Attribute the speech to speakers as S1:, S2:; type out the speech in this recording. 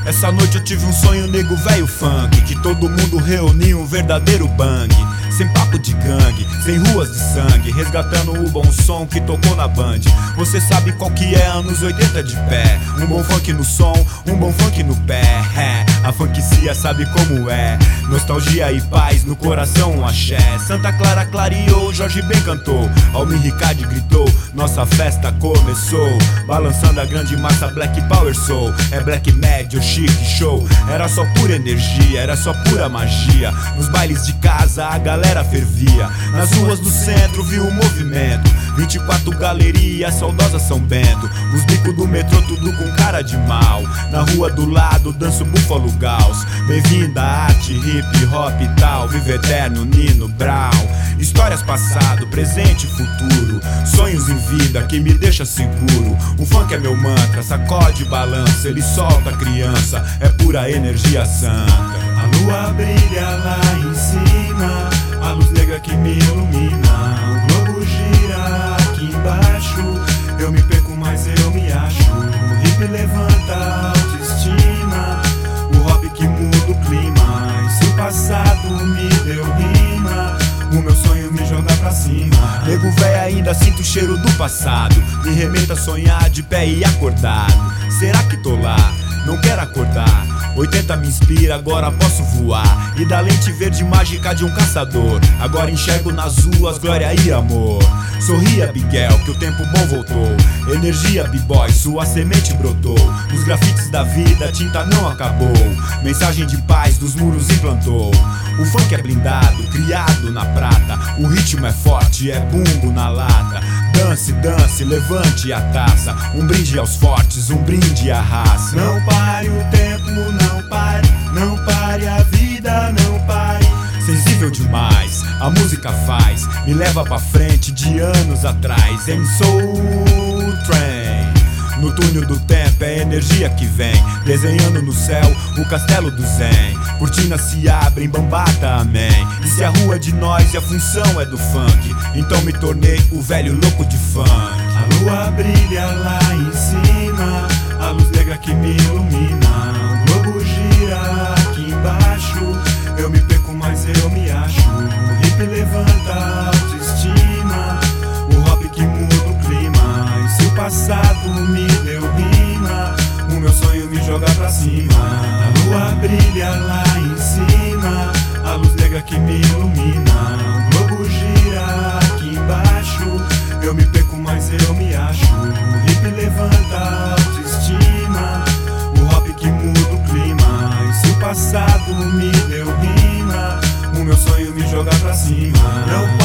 S1: Essa noite eu tive um sonho, nego velho funk, que todo mundo reunia um verdadeiro bang. Sem papo de gangue, sem ruas de sangue, resgatando o bom som que tocou na Band. Você sabe qual que é, anos 80 de pé. Um bom funk no som, um bom funk no pé. A funkcia sabe como é. Nostalgia e paz no coração, um axé. Santa Clara clareou, Jorge Ben cantou, Almir Ricardo gritou, nossa festa começou. Balançando a grande massa, Black Power Soul. É black médio, chique show. Era só pura energia, era só pura magia. Nos bailes de casa a galera fervia. Nas ruas do centro viu o movimento. 24 galerias, saudosa São Bento. Os bicos do metrô tudo com cara de mal. Na rua do lado danço Buffalo Gals. Bem-vinda à arte, hip hop e tal. Vive eterno, Nino Brown. Histórias passado, presente e futuro. Sonhos em vida que me deixa seguro. O funk é meu mantra, sacode e balança. Ele solta a criança, é pura energia santa. A lua brilha lá em cima, a luz negra que me ilumina. O globo gira aqui embaixo, eu me perco mas eu me acho. O hip levanta a autoestima, o hobby que muda o clima. E se o passado me deu rima, o meu sonho me joga pra cima. Nego véi, ainda sinto o cheiro do passado, me remeta a sonhar de pé e acordado. Será que tô lá? Não quero acordar. 80 me inspira, agora posso voar. E da lente verde mágica de um caçador, agora enxergo nas ruas glória e amor. Sorria, Abigail, que o tempo bom voltou. Energia, b-boy, sua semente brotou. Nos grafites da vida a tinta não acabou. Mensagem de paz dos muros implantou. O funk é blindado, criado na prata. O ritmo é forte, é bumbo na lata. Dance, dance, levante a taça. Um brinde aos fortes, um brinde à raça. Não pare o tempo, não pare. Não pare a vida, não pare. Sensível demais, a música faz, me leva pra frente de anos atrás. Em Soul Train, no túnel do tempo é energia que vem, desenhando no céu o castelo do Zen. Cortinas se abrem, bambata, amém. E se a rua é de nós e a função é do funk, então me tornei o velho louco de funk. A lua brilha lá em cima, a luz negra que me ilumina. O globo gira aqui embaixo, eu me perco mas eu me acho. O hip levanta a autoestima, o hobby que muda o clima. E se o passado me deu rima, o meu sonho me joga pra cima. A lua brilha lá em cima, a luz negra que me ilumina. O globo gira aqui embaixo, eu me perco mas eu me acho. O hip levanta a autoestima, o hobby que muda o clima. E se o passado me deu rima, o meu sonho me joga pra cima. Não